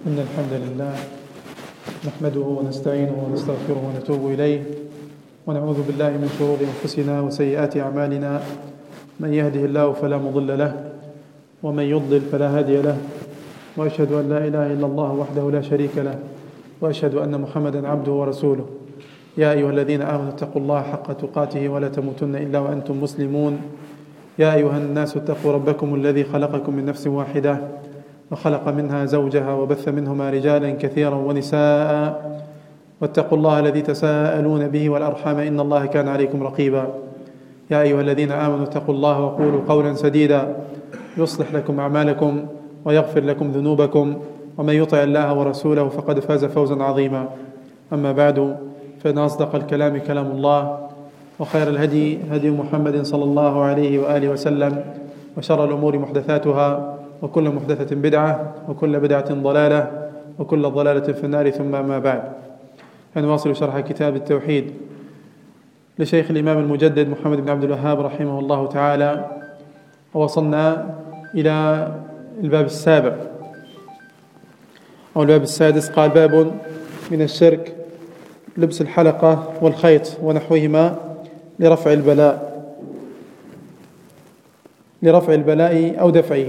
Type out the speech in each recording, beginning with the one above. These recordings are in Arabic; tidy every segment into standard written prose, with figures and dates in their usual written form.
إن الحمد لله نحمده ونستعينه ونستغفره ونتوب إليه، ونعوذ بالله من شرور أنفسنا وسيئات أعمالنا. من يهده الله فلا مضل له، ومن يضلل فلا هادي له، وأشهد أن لا إله إلا الله وحده لا شريك له، وأشهد أن محمدا عبده ورسوله. يا أيها الذين آمنوا اتقوا الله حق تقاته ولا تموتن إلا وأنتم مسلمون. يا أيها الناس اتقوا ربكم الذي خلقكم من نفس واحدة وخلق منها زوجها وبث منهما رجالا كثيرا ونساء، واتقوا الله الذي تساءلون به والأرحام إن الله كان عليكم رقيبا. يا أيها الذين آمنوا اتقوا الله وقولوا قولا سديدا يصلح لكم أعمالكم ويغفر لكم ذنوبكم، ومن يطع الله ورسوله فقد فاز فوزا عظيما. أما بعد، فإن أصدق الكلام كلام الله، وخير الهدي هدي محمد صلى الله عليه وآله وسلم، وشر الأمور محدثاتها، وكل محدثة بدعة، وكل بدعة ضلالة، وكل ضلالة في النار. ثم ما بعد، فنواصل شرح كتاب التوحيد لشيخ الإمام المجدد محمد بن عبد الوهاب رحمه الله تعالى، ووصلنا إلى الباب السابع أو الباب السادس. قال: باب من الشرك لبس الحلقة والخيط ونحوهما لرفع البلاء أو دفعه.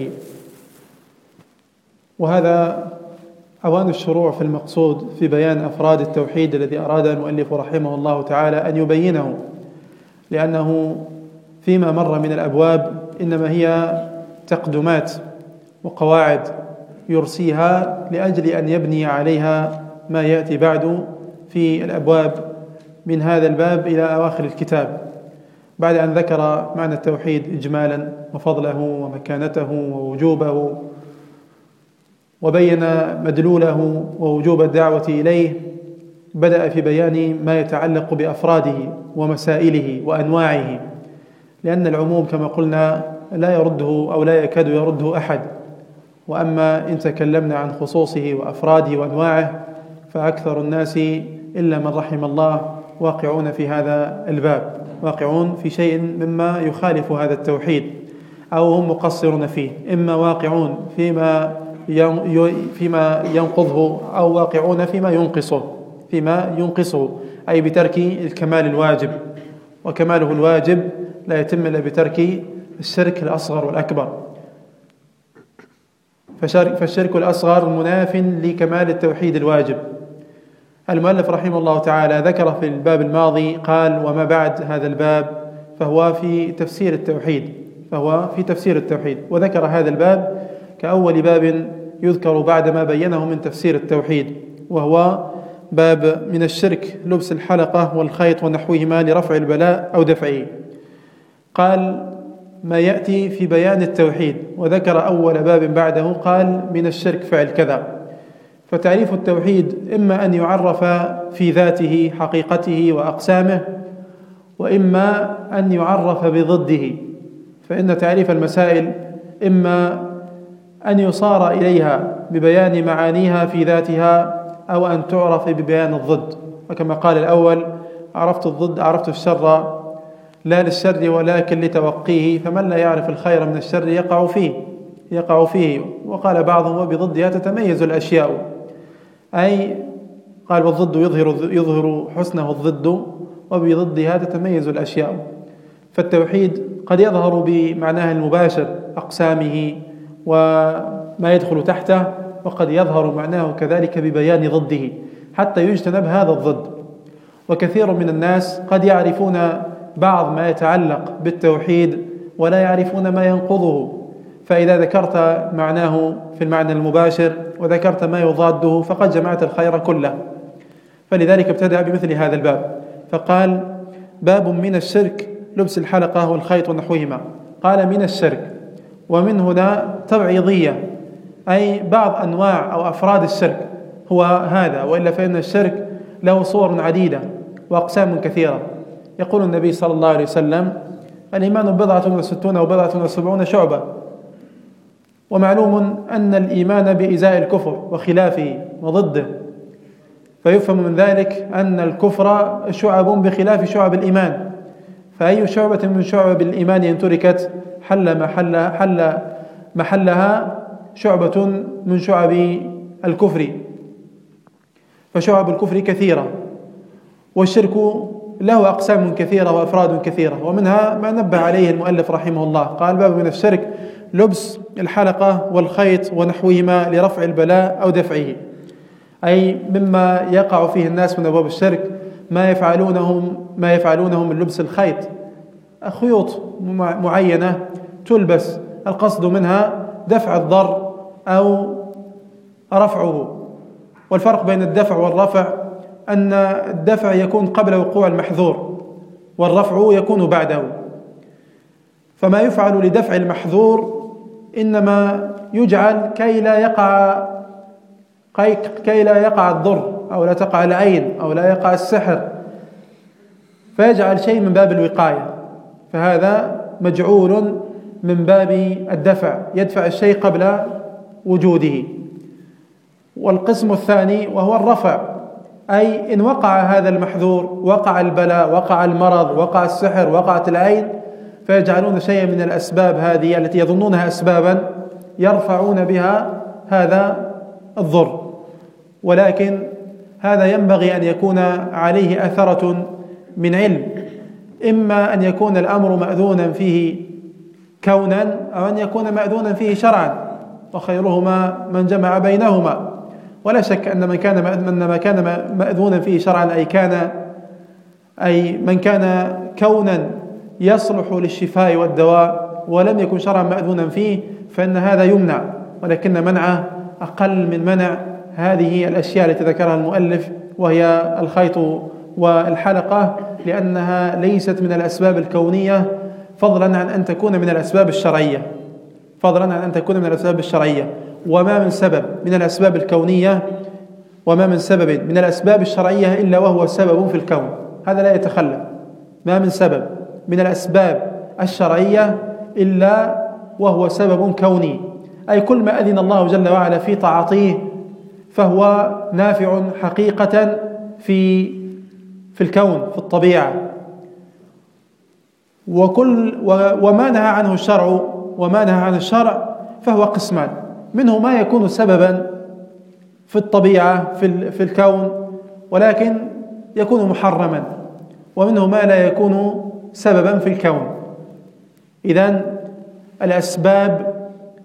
وهذا أوان الشروع في المقصود في بيان أفراد التوحيد الذي أراد المؤلف رحمه الله تعالى أن يبينه، لأنه فيما مر من الأبواب إنما هي تقدمات وقواعد يرسيها لأجل أن يبني عليها ما يأتي بعد في الأبواب من هذا الباب إلى أواخر الكتاب، بعد أن ذكر معنى التوحيد إجمالا وفضله ومكانته ووجوبه، وبين مدلوله ووجوب الدعوة إليه. بدأ في بيان ما يتعلق بأفراده ومسائله وأنواعه، لأن العموم كما قلنا لا يرده أو لا يكاد يرده أحد، وأما إن تكلمنا عن خصوصه وأفراده وأنواعه فأكثر الناس إلا من رحم الله واقعون في هذا الباب، واقعون في شيء مما يخالف هذا التوحيد أو هم مقصرون فيه، إما واقعون فيما ينقضه أو واقعون فيما ينقصه، أي بترك الكمال الواجب، وكماله الواجب لا يتم إلا بترك الشرك الأصغر والأكبر. فالشرك الأصغر مناف لكمال التوحيد الواجب. المؤلف رحمه الله تعالى ذكر في الباب الماضي، قال: وما بعد هذا الباب فهو في تفسير التوحيد، وذكر هذا الباب كأول باب يذكر بعد ما بينه من تفسير التوحيد، وهو باب من الشرك لبس الحلقة والخيط ونحوهما لرفع البلاء أو دفعه. قال: ما يأتي في بيان التوحيد، وذكر أول باب بعده قال: من الشرك فعل كذا. فتعريف التوحيد إما أن يعرف في ذاته حقيقته وأقسامه، وإما أن يعرف بضده. فإن تعريف المسائل إما أن يصار إليها ببيان معانيها في ذاتها، أو أن تعرف ببيان الضد. وكما قال الأول: عرفت الضد، عرفت الشر لا للشر ولكن لتوقيه، فمن لا يعرف الخير من الشر يقع فيه. وقال بعضهم: وبضدها تتميز الأشياء، أي قال: والضد يظهر حسنه الضد، وبضدها تتميز الأشياء. فالتوحيد قد يظهر بمعناه المباشر، أقسامه وما يدخل تحته، وقد يظهر معناه كذلك ببيان ضده حتى يجتنب هذا الضد. وكثير من الناس قد يعرفون بعض ما يتعلق بالتوحيد ولا يعرفون ما ينقضه، فإذا ذكرت معناه في المعنى المباشر وذكرت ما يضاده فقد جمعت الخير كله. فلذلك ابتدأ بمثل هذا الباب، فقال: باب من الشرك لبس الحلقة والخيط ونحوهما. قال: من الشرك، ومن هنا تبعيضية، أي بعض أنواع أو أفراد الشرك هو هذا، وإلا فإن الشرك له صور عديدة وأقسام كثيرة. يقول النبي صلى الله عليه وسلم: الإيمان 60 أو 70 شعبة. ومعلوم أن الإيمان بإزاء الكفر وخلافه وضده، فيفهم من ذلك أن الكفر شعب بخلاف شعب الإيمان. فأي شعبة من شعب الإيمان إن تركت حل محلها شعبة من شعب الكفر، فشعب الكفر كثيرة، والشرك له أقسام كثيرة وأفراد كثيرة، ومنها ما نبه عليه المؤلف رحمه الله، قال: باب من الشرك لبس الحلقة والخيط ونحوهما لرفع البلاء أو دفعه، أي مما يقع فيه الناس من أبواب الشرك ما يفعلونه من لبس الخيط، خيوط معينة تلبس، القصد منها دفع الضر أو رفعه. والفرق بين الدفع والرفع أن الدفع يكون قبل وقوع المحذور، والرفع يكون بعده. فما يفعل لدفع المحذور إنما يجعل كي لا يقع الضر، أو لا تقع العين، أو لا يقع السحر، فيجعل شيء من باب الوقاية، فهذا مجعول من باب الدفع، يدفع الشيء قبل وجوده. والقسم الثاني وهو الرفع، أي إن وقع هذا المحذور، وقع البلاء، وقع المرض، وقع السحر، وقعت العين، فيجعلون شيئا من الأسباب هذه التي يظنونها أسبابا يرفعون بها هذا الضر، ولكن هذا ينبغي أن يكون عليه أثرة من علم، إما أن يكون الأمر مأذونا فيه كونا، أو أن يكون مأذونا فيه شرعا، وخيرهما من جمع بينهما. ولا شك أن ما كان مأذونا فيه شرعا أي من كان كونا يصلح للشفاء والدواء ولم يكن شرعا مأذونا فيه، فإن هذا يمنع، ولكن منعه أقل من منع هذه الأشياء التي ذكرها المؤلف، وهي الخيط والحلقة، لأنها ليست من الأسباب الكونية، فضلا عن أن تكون من الأسباب الشرعية. وما من سبب من الأسباب الكونية وما من سبب من الأسباب الشرعية إلا وهو سبب في الكون، هذا لا يتخلف. ما من سبب من الأسباب الشرعية إلا وهو سبب كوني، أي كل ما أذن الله جل وعلا في تعاطيه فهو نافع حقيقة في الكون، في الطبيعة. وما نهى عنه الشرع فهو قسمان، منه ما يكون سببا في الطبيعة في الكون ولكن يكون محرما، ومنه ما لا يكون سببا في الكون. إذن الأسباب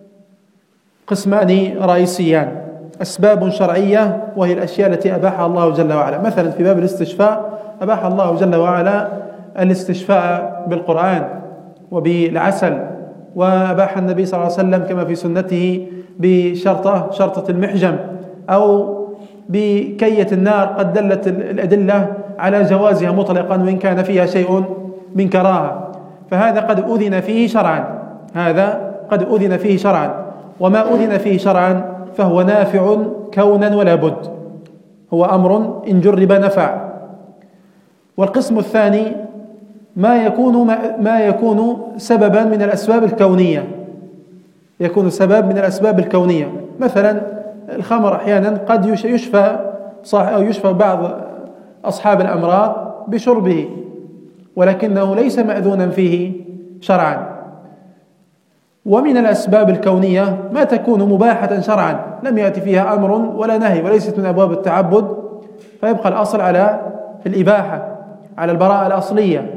قسمان رئيسيان: أسباب شرعية وهي الأشياء التي أباحها الله جل وعلا، مثلا في باب الاستشفاء أباح الله جل وعلا الاستشفاء بالقرآن وبالعسل، وأباح النبي صلى الله عليه وسلم كما في سنته بشرطة المحجم أو بكية النار، قد دلت الأدلة على جوازها مطلقا وإن كان فيها شيء من كراهة، فهذا قد أذن فيه شرعا. وما أذن فيه شرعا فهو نافع كونا ولا بد، هو أمر إن جرب نفع. والقسم الثاني ما يكون سببا من الأسباب الكونية، يكون سبب من الأسباب الكونية، مثلا الخمر أحيانا قد يشفى بعض أصحاب الأمراض بشربه، ولكنه ليس مأذونا فيه شرعا. ومن الأسباب الكونية ما تكون مباحة شرعا، لم يأتي فيها أمر ولا نهي، وليست من أبواب التعبد، فيبقى الأصل على الإباحة، على البراءة الأصلية.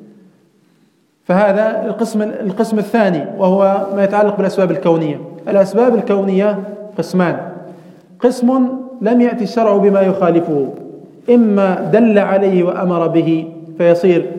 فهذا القسم الثاني، وهو ما يتعلق بالأسباب الكونية. الأسباب الكونية قسمان: قسم لم يأتي الشرع بما يخالفه، إما دل عليه وأمر به فيصير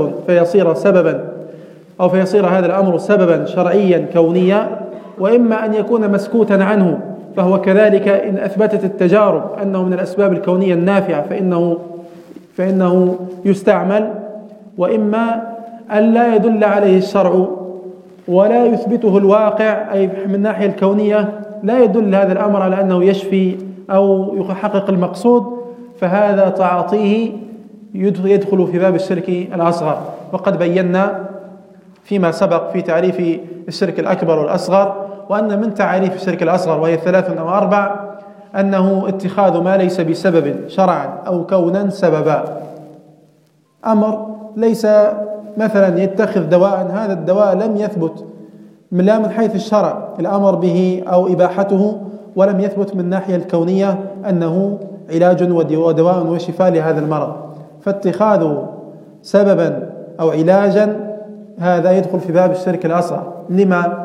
هذا الأمر سببا شرعيا كونيا، وإما أن يكون مسكوتا عنه، فهو كذلك إن أثبتت التجارب أنه من الأسباب الكونية النافعة فإنه يستعمل، وإما أن لا يدل عليه الشرع ولا يثبته الواقع، أي من الناحية الكونية لا يدل هذا الأمر على أنه يشفي أو يحقق المقصود، فهذا تعاطيه يدخل في باب الشرك الأصغر. وقد بينا فيما سبق في تعريف الشرك الأكبر والأصغر، وأن من تعريف الشرك الأصغر، وهي 3 أو 4، أنه اتخاذ ما ليس بسبب شرعا أو كونا سببا. أمر ليس مثلا يتخذ دواء، هذا الدواء لم يثبت لا من حيث الشرع الأمر به أو إباحته، ولم يثبت من الناحية الكونية أنه علاج ودواء وشفاء لهذا المرض، فاتخاذه سببا أو علاجا هذا يدخل في باب الشرك الأصغر. لما؟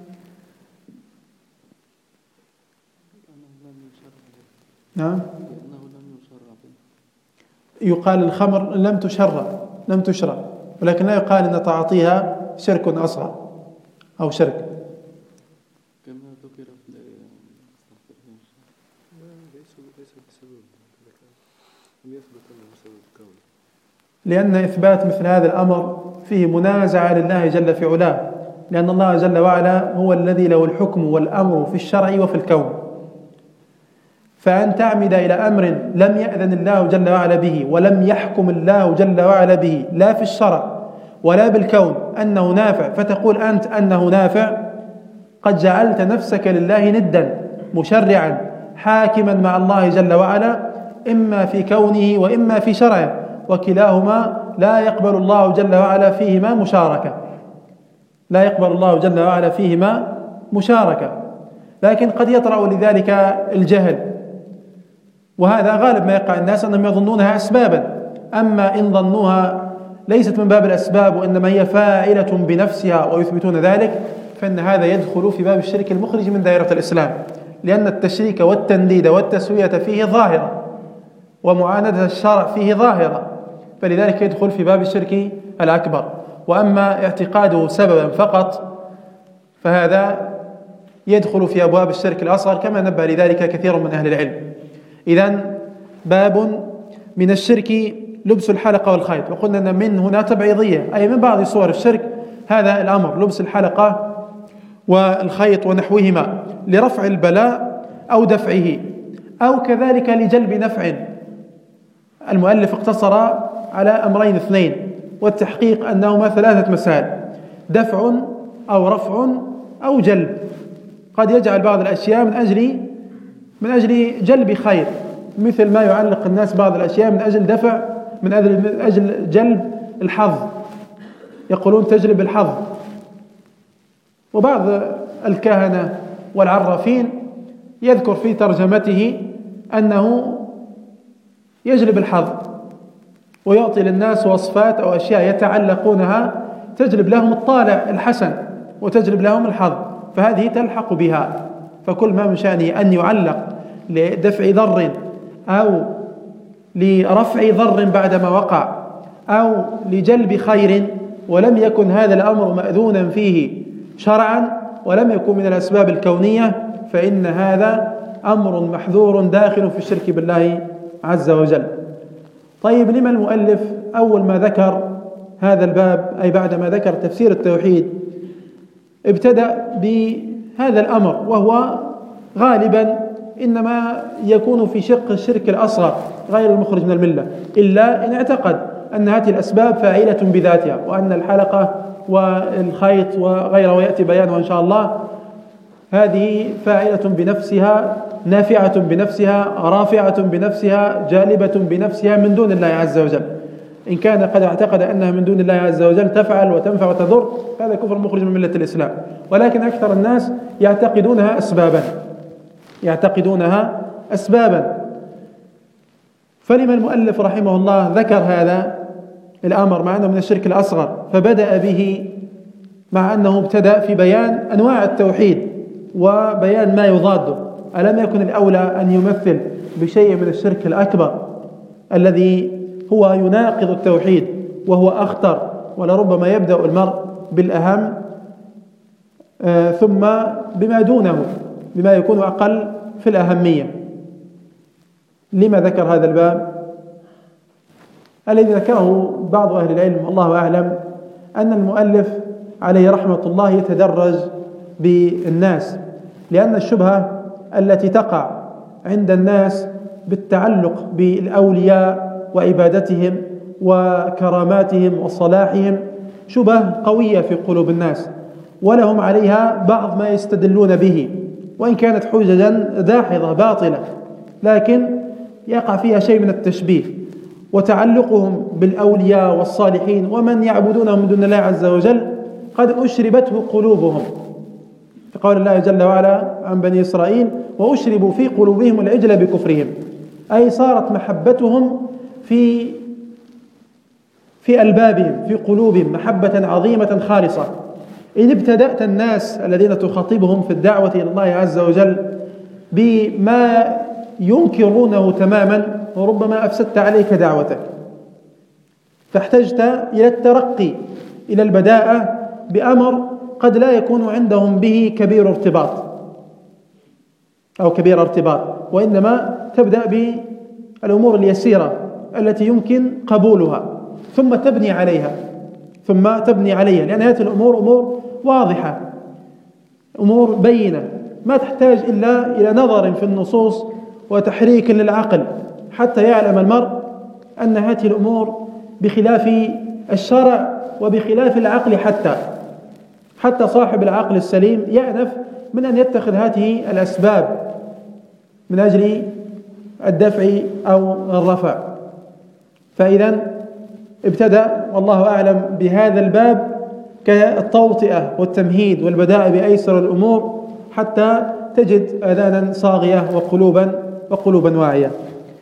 نعم، يقال الخمر لم تشرع، ولكن لا يقال أن تعاطيها شرك أصغر أو شرك. كما ذكر في لأن إثبات مثل هذا الأمر فيه منازعة لله جل في علاه، لأن الله جل وعلا هو الذي له الحكم والأمر في الشرع وفي الكون، فأن تعمد إلى أمر لم يأذن الله جل وعلا به ولم يحكم الله جل وعلا به لا في الشرع ولا بالكون أنه نافع، فتقول أنت أنه نافع، قد جعلت نفسك لله ندا مشرعا حاكما مع الله جل وعلا إما في كونه وإما في شرعه، وكلاهما لا يقبل الله جل وعلا فيهما مشاركة، لا يقبل الله جل وعلا فيهما مشاركة. لكن قد يطرأ لذلك الجهل، وهذا غالب ما يقع الناس أنهم يظنونها أسبابا، أما إن ظنوها ليست من باب الأسباب وإنما هي فاعلة بنفسها ويثبتون ذلك، فإن هذا يدخل في باب الشرك المخرج من دائرة الإسلام، لأن التشريك والتنديد والتسوية فيه ظاهرة ومعاندة الشرع فيه ظاهرة، فلذلك يدخل في باب الشرك الأكبر. وأما اعتقاده سببا فقط فهذا يدخل في أبواب الشرك الأصغر كما نبه لذلك كثير من أهل العلم. إذن باب من الشرك لبس الحلقة والخيط، وقلنا أن من هنا تبعيضية، أي من بعض صور الشرك هذا الأمر، لبس الحلقة والخيط ونحوهما لرفع البلاء أو دفعه أو كذلك لجلب نفع. المؤلف اقتصر على أمرين اثنين، والتحقيق أنهما 3 مسائل: دفع أو رفع أو جلب. قد يجعل بعض الأشياء من أجل جلب خير، مثل ما يعلق الناس بعض الأشياء من أجل دفع، من أجل جلب الحظ، يقولون تجلب الحظ. وبعض الكهنة والعرافين يذكر في ترجمته أنه يجلب الحظ، ويعطي للناس وصفات أو أشياء يتعلقونها تجلب لهم الطالع الحسن وتجلب لهم الحظ، فهذه تلحق بها. فكل ما من شأنه أن يعلق لدفع ضر أو لرفع ضر بعدما وقع أو لجلب خير، ولم يكن هذا الأمر مأذونا فيه شرعا ولم يكن من الأسباب الكونية، فإن هذا أمر محذور داخل في الشرك بالله عز وجل. طيب، لما المؤلف أول ما ذكر هذا الباب، أي بعدما ذكر تفسير التوحيد، ابتدأ بهذا الأمر، وهو غالبا إنما يكون في شق الشرك الأصغر غير المخرج من الملة، إلا إن اعتقد أن هذه الأسباب فاعلة بذاتها، وأن الحلقة والخيط وغيره ويأتي بيانه إن شاء الله هذه فاعلة بنفسها، نافعة بنفسها، رافعة بنفسها، جالبة بنفسها من دون الله عز وجل. إن كان قد اعتقد أنها من دون الله عز وجل تفعل وتنفع وتضر، هذا كفر مخرج من ملة الإسلام. ولكن أكثر الناس يعتقدونها أسبابا. فلما المؤلف رحمه الله ذكر هذا الأمر مع أنه من الشرك الأصغر، فبدأ به مع أنه ابتدأ في بيان أنواع التوحيد وبيان ما يضاده. ألم يكن الأولى أن يمثل بشيء من الشرك الأكبر الذي هو يناقض التوحيد وهو أخطر، ولربما يبدأ المرء بالأهم ثم بما دونه بما يكون أقل في الأهمية. لما ذكر هذا الباب؟ الذي ذكره بعض أهل العلم الله أعلم أن المؤلف عليه رحمة الله يتدرج بالناس، لأن الشبهة التي تقع عند الناس بالتعلق بالأولياء وعبادتهم وكراماتهم وصلاحهم شبه قوية في قلوب الناس، ولهم عليها بعض ما يستدلون به، وإن كانت حججا داحضة باطلة، لكن يقع فيها شيء من التشبيه. وتعلقهم بالأولياء والصالحين ومن يعبدونهم من دون الله عز وجل قد أشربته قلوبهم، كقول الله جل وعلا عن بني إسرائيل: وأشربوا في قلوبهم العجل بكفرهم، أي صارت محبتهم في ألبابهم، في قلوبهم، محبة عظيمة خالصة. إن ابتدأت الناس الذين تخاطبهم في الدعوة إلى الله عز وجل بما ينكرونه تماما، وربما أفسدت عليك دعوتك، فاحتجت إلى الترقي إلى البداءة بأمر قد لا يكون عندهم به كبير ارتباط، وإنما تبدأ بالأمور اليسيرة التي يمكن قبولها، ثم تبني عليها، لأن هذه الأمور أمور واضحة، أمور بينة، ما تحتاج إلا إلى نظر في النصوص وتحريك للعقل حتى يعلم المرء أن هذه الأمور بخلاف الشرع وبخلاف العقل، حتى صاحب العقل السليم يأنف من أن يتخذ هذه الأسباب من أجل الدفع أو الرفع. فإذا ابتدأ والله أعلم بهذا الباب كالتوطئة والتمهيد والبداء بأيسر الأمور حتى تجد آذانا صاغية وقلوبا واعية.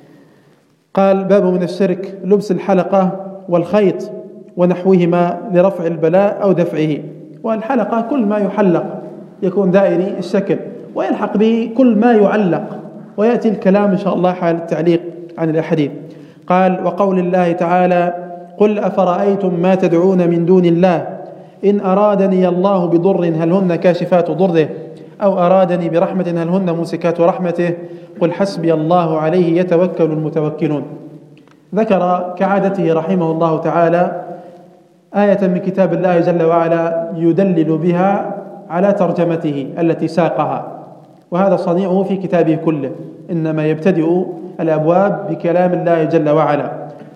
قال: باب من الشرك لبس الحلقة والخيط ونحوهما لرفع البلاء أو دفعه. والحلقة كل ما يحلق يكون دائري الشكل، ويلحق به كل ما يعلق، ويأتي الكلام إن شاء الله حال التعليق عن الأحاديث. قال: وقول الله تعالى: قل أفرأيتم ما تدعون من دون الله إن أرادني الله بضر هل هن كاشفات ضره أو أرادني برحمة هل هن ممسكات رحمته قل حسبي الله عليه يتوكل المتوكلون. ذكر كعادته رحمه الله تعالى آية من كتاب الله جل وعلا يدلل بها على ترجمته التي ساقها، وهذا صنيعه في كتابه كله، إنما يبتدئ الأبواب بكلام الله جل وعلا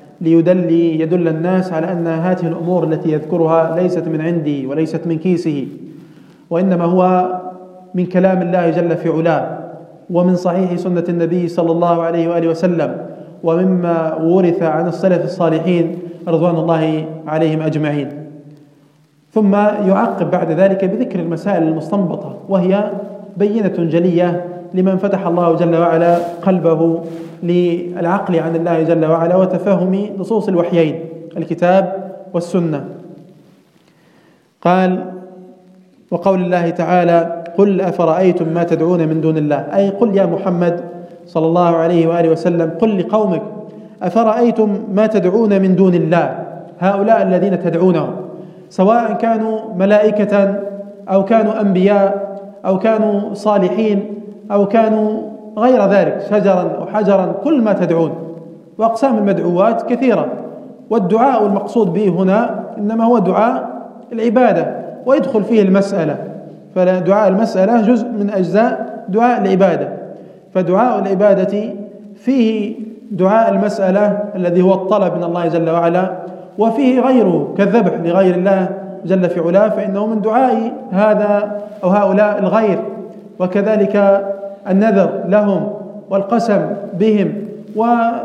يدل الناس على أن هذه الأمور التي يذكرها ليست من عندي وليست من كيسه، وإنما هو من كلام الله جل في علاه، ومن صحيح سنة النبي صلى الله عليه وآله وسلم، ومما ورث عن السلف الصالحين رضوان الله عليهم أجمعين. ثم يعقب بعد ذلك بذكر المسائل المستنبطة، وهي بينة جلية لمن فتح الله جل وعلا قلبه للعقل عن الله جل وعلا وتفهم نصوص الوحيين الكتاب والسنة. قال: وقول الله تعالى: قل أفرأيتم ما تدعون من دون الله، أي قل يا محمد صلى الله عليه وآله وسلم، قل لقومك: أفرأيتم ما تدعون من دون الله، هؤلاء الذين تدعونهم، سواء كانوا ملائكة أو كانوا أنبياء أو كانوا صالحين أو كانوا غير ذلك، شجرا أو حجرا، كل ما تدعون. وأقسام المدعوات كثيرة، والدعاء المقصود به هنا إنما هو دعاء العبادة، ويدخل فيه المسألة، فدعاء المسألة جزء من أجزاء دعاء العبادة، فدعاء العبادة فيه دعاء المسألة الذي هو الطلب من الله جل وعلا، وفيه غيره كالذبح لغير الله جل في علاه، فإنه من دعاء هذا أو هؤلاء الغير، وكذلك النذر لهم والقسم بهم وعمل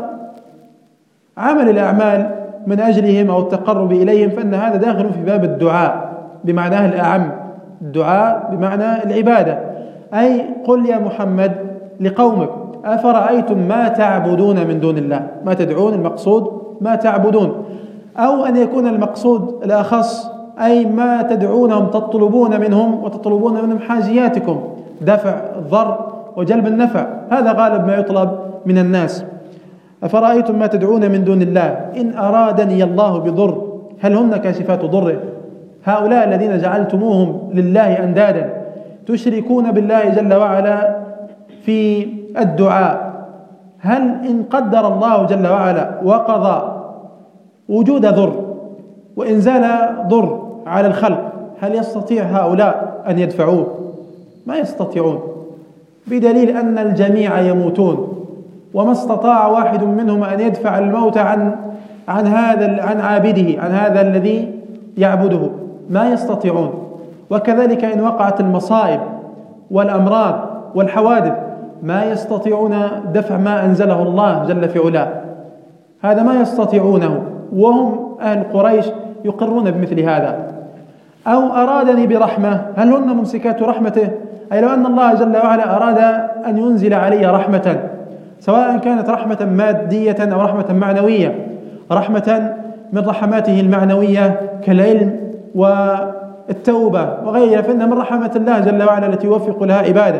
الأعمال من أجلهم أو التقرب إليهم، فإن هذا داخل في باب الدعاء بمعناه الأعم، الدعاء بمعنى العبادة. أي قل يا محمد لقومك: أفرأيتم ما تعبدون من دون الله، ما تدعون المقصود ما تعبدون، أو أن يكون المقصود الأخص أي ما تدعونهم تطلبون منهم وتطلبون منهم حاجياتكم، دفع الضر وجلب النفع، هذا غالب ما يطلب من الناس. أفرأيتم ما تدعون من دون الله إن أرادني الله بضر هل هن كاشفات ضره، هؤلاء الذين جعلتموهم لله أندادا تشركون بالله جل وعلا في الدعاء، هل إن قدر الله جل وعلا وقضى وجود ضر وإنزال ضر على الخلق، هل يستطيع هؤلاء أن يدفعوه؟ ما يستطيعون، بدليل أن الجميع يموتون، وما استطاع واحد منهم أن يدفع الموت عن عابده، عن هذا الذي يعبده، ما يستطيعون. وكذلك إن وقعت المصائب والأمراض والحوادث ما يستطيعون دفع ما أنزله الله جل في علاه، هذا ما يستطيعونه، وهم أهل قريش يقرون بمثل هذا. أو أرادني برحمة، هل هن ممسكات رحمته؟ أي لو أن الله جل وعلا أراد أن ينزل علي رحمة، سواء كانت رحمة مادية أو رحمة معنوية، رحمة من رحماته المعنوية كالعلم والتوبة وغيرها، فإنها من رحمة الله جل وعلا التي يوفق لها عباده،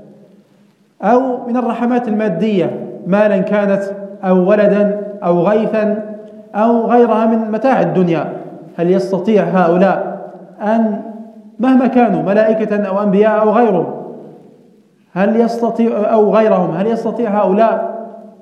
أو من الرحمات المادية مالا كانت أو ولدا أو غيثا أو غيرها من متاع الدنيا. هل يستطيع هؤلاء أن مهما كانوا ملائكة أو أنبياء أو غيرهم، هل يستطيع أو غيرهم، هل يستطيع هؤلاء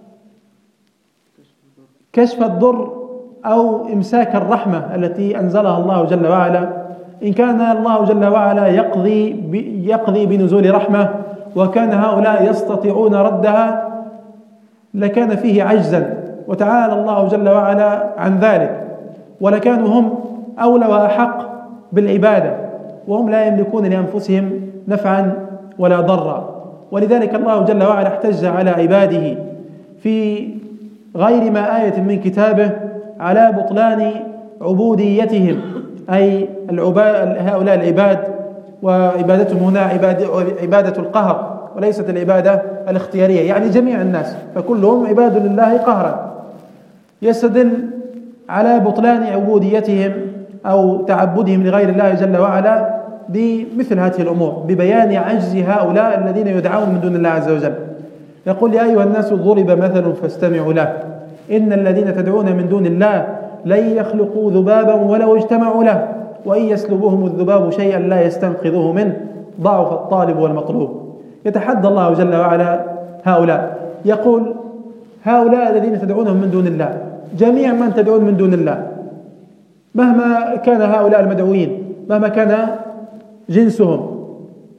كشف الضر أو إمساك الرحمة التي أنزلها الله جل وعلا؟ إن كان الله جل وعلا يقضي بنزول رحمة وكان هؤلاء يستطيعون ردها لكان فيه عجزا، وتعالى الله جل وعلا عن ذلك، ولكانوا هم أولى وأحق بالعبادة، وهم لا يملكون لأنفسهم نفعا ولا ضرا. ولذلك الله جل وعلا احتج على عباده في غير ما آية من كتابه على بطلان عبوديتهم، أي هؤلاء العباد، وعبادتهم هنا عبادة القهر وليست العبادة الاختيارية، يعني جميع الناس فكلهم عباد لله قهرا. يستدل على بطلان عبوديتهم أو تعبدهم لغير الله جل وعلا بمثل هذه الأمور، ببيان عجز هؤلاء الذين يدعون من دون الله عز وجل. يقول: يا أيها الناس ضرب مثل فاستمعوا له، إن الذين تدعون من دون الله لن يخلقوا ذبابا ولو اجتمعوا له، وإن يسلبهم الذباب شيئا لا يستنقذوه منه، ضعف الطالب والمطلوب. يتحدى الله جل وعلا هؤلاء، يقول: هؤلاء الذين تدعونهم من دون الله، جميع من تدعون من دون الله مهما كان هؤلاء المدعوين، مهما كان جنسهم،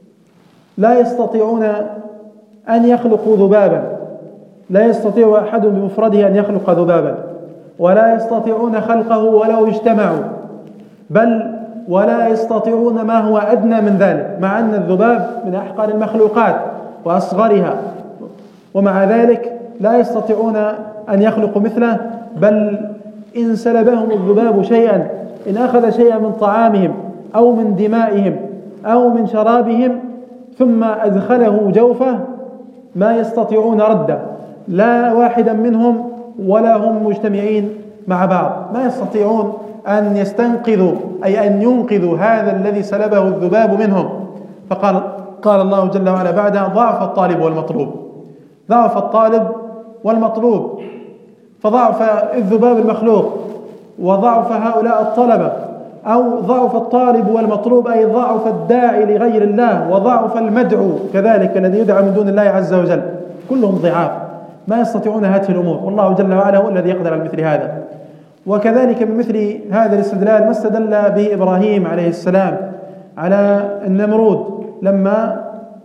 لا يستطيعون أن يخلقوا ذبابا، لا يستطيع أحد بمفرده أن يخلق ذبابا، ولا يستطيعون خلقه ولو اجتمعوا، بل ولا يستطيعون ما هو أدنى من ذلك، مع أن الذباب من أحقر المخلوقات وأصغرها، ومع ذلك لا يستطيعون أن يخلقوا مثله. بل إن سلبهم الذباب شيئا، إن أخذ شيئا من طعامهم أو من دمائهم أو من شرابهم ثم أدخله جوفه، ما يستطيعون رده، لا واحدا منهم ولا هم مجتمعين مع بعض، ما يستطيعون أن يستنقذوا، أي أن ينقذوا هذا الذي سلبه الذباب منهم. قال الله جل وعلا بعدها: ضعف الطالب والمطلوب. ضعف الطالب والمطلوب، فضعف الذباب المخلوق وضعف هؤلاء الطلبة، أو ضعف الطالب والمطلوب أي ضعف الداعي لغير الله، وضعف المدعو كذلك الذي يدعى من دون الله عز وجل، كلهم ضعاف ما يستطيعون هذه الأمور، والله جل وعلا هو الذي يقدر على مثل هذا. وكذلك بمثل هذا الاستدلال ما استدل به إبراهيم عليه السلام على النمرود لما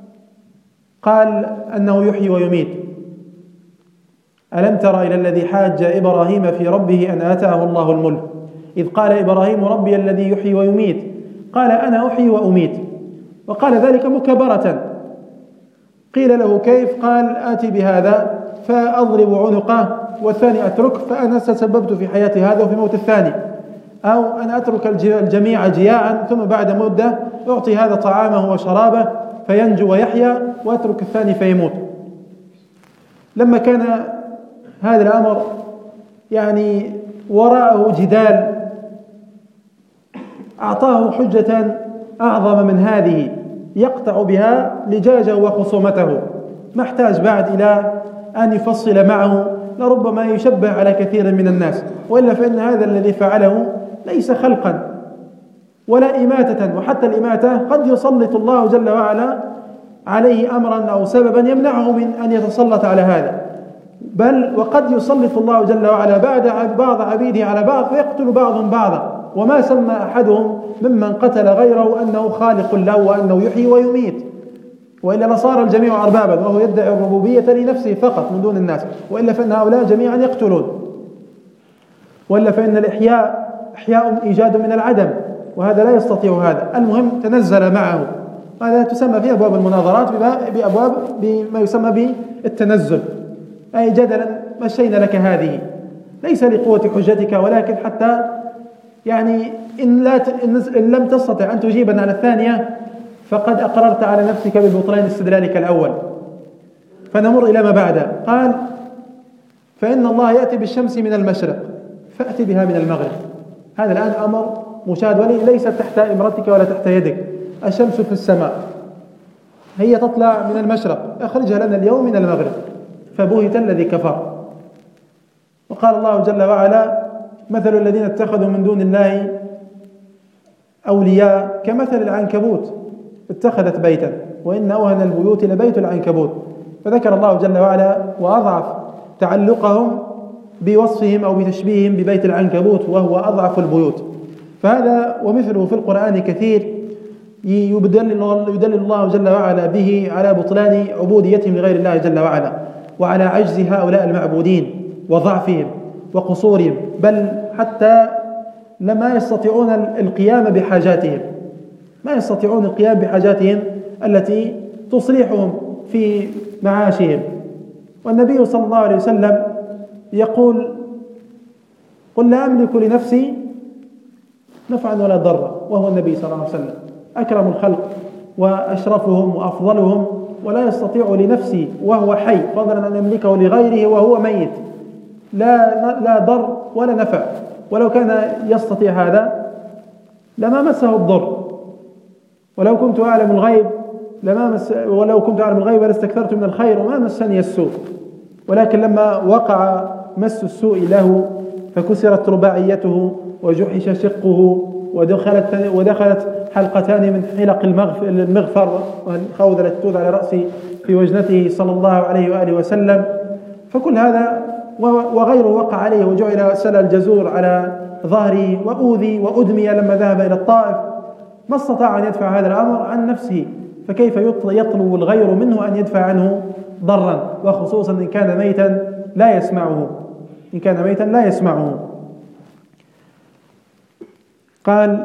قال أنه يحيي ويميت: ألم تر إلى الذي حاج إبراهيم في ربه أن آتاه الله الملك إذ قال إبراهيم ربي الذي يحيي ويميت قال أنا أحيي وأميت، وقال ذلك مكابرة. قيل له: كيف؟ قال: آتي بهذا فأضرب عنقه والثاني أترك، فأنا تسببت في حياة هذا وفي موت الثاني، أو أن أترك الجميع جياعا ثم بعد مدة أعطي هذا طعامه وشرابه فينجو ويحيا، وأترك الثاني فيموت. لما كان هذا الأمر يعني وراءه جدال، أعطاه حجة أعظم من هذه يقطع بها لجاجه وخصومته، ما احتاج بعد إلى أن يفصل معه، لربما يشبه على كثير من الناس، وإلا فإن هذا الذي فعله ليس خلقا ولا إماتة، وحتى الإماتة قد يسلط الله جل وعلا عليه أمرا أو سببا يمنعه من أن يتسلط على هذا، بل وقد يسلط الله جل وعلا بعض عبيده على بعض فيقتل بعضهم بعضا، وما سمى أحدهم ممن قتل غيره أنه خالق له وأنه يحيي ويميت، وإلا لصار الجميع أربابا، وهو يدعي الربوبية لنفسه فقط من دون الناس، وإلا فإن هؤلاء جميعا يقتلون، وإلا فإن الإحياء إحياء إيجاد من العدم، وهذا لا يستطيع هذا. المهم تنزل معه، هذا تسمى في أبواب المناظرات بأبواب بما يسمى بالتنزل، أي جدلا مشينا لك هذه ليس لقوة حجتك، ولكن حتى يعني إن لم تستطع أن تجيبا على الثانية فقد أقررت على نفسك ببطلان استدلالك الأول. فنمر إلى ما بعده. قال: فإن الله يأتي بالشمس من المشرق فأتي بها من المغرب. هذا الآن أمر مشاهد وليس تحت إمرتك ولا تحت يدك. الشمس في السماء هي تطلع من المشرق، أخرجها لنا اليوم من المغرب، فبهت الذي كفر. وقال الله جل وعلا: مثل الذين اتخذوا من دون الله أولياء كمثل العنكبوت اتخذت بيتا وإن أوهن البيوت لبيت العنكبوت. فذكر الله جل وعلا وأضعف تعلقهم بوصفهم أو بتشبيههم ببيت العنكبوت وهو أضعف البيوت. فهذا ومثله في القرآن كثير يدل الله جل وعلا به على بطلان عبوديتهم لغير الله جل وعلا، وعلى عجز هؤلاء المعبودين وضعفهم وقصورهم، بل حتى لما يستطيعون القيام بحاجاتهم، ما يستطيعون القيام بحاجاتهم التي تصلحهم في معاشهم. والنبي صلى الله عليه وسلم يقول: قل لا أملك لنفسي نفعا ولا ضرا، وهو النبي صلى الله عليه وسلم أكرم الخلق وأشرفهم وأفضلهم، ولا يستطيع لنفسي وهو حي فضلا أن يملكه لغيره وهو ميت لا ضر ولا نفع. ولو كان يستطيع هذا لما مسه الضر، ولو كنت أعلم الغيب لاستكثرت من الخير وما مسني السوء. ولكن لما وقع مس السوء له فكسرت رباعيته وجحش شقه ودخلت حلقتان من حلق المغفر والخوذة التي توضع على رأسه في وجنته صلى الله عليه وآله وسلم، فكل هذا وغيره وقع عليه وجعل سل الجزور على ظهره وأوذي وأدمي لما ذهب إلى الطائف، ما استطاع أن يدفع هذا الأمر عن نفسه، فكيف يطلب الغير منه أن يدفع عنه ضرا، وخصوصا إن كان ميتا لا يسمعه. قال: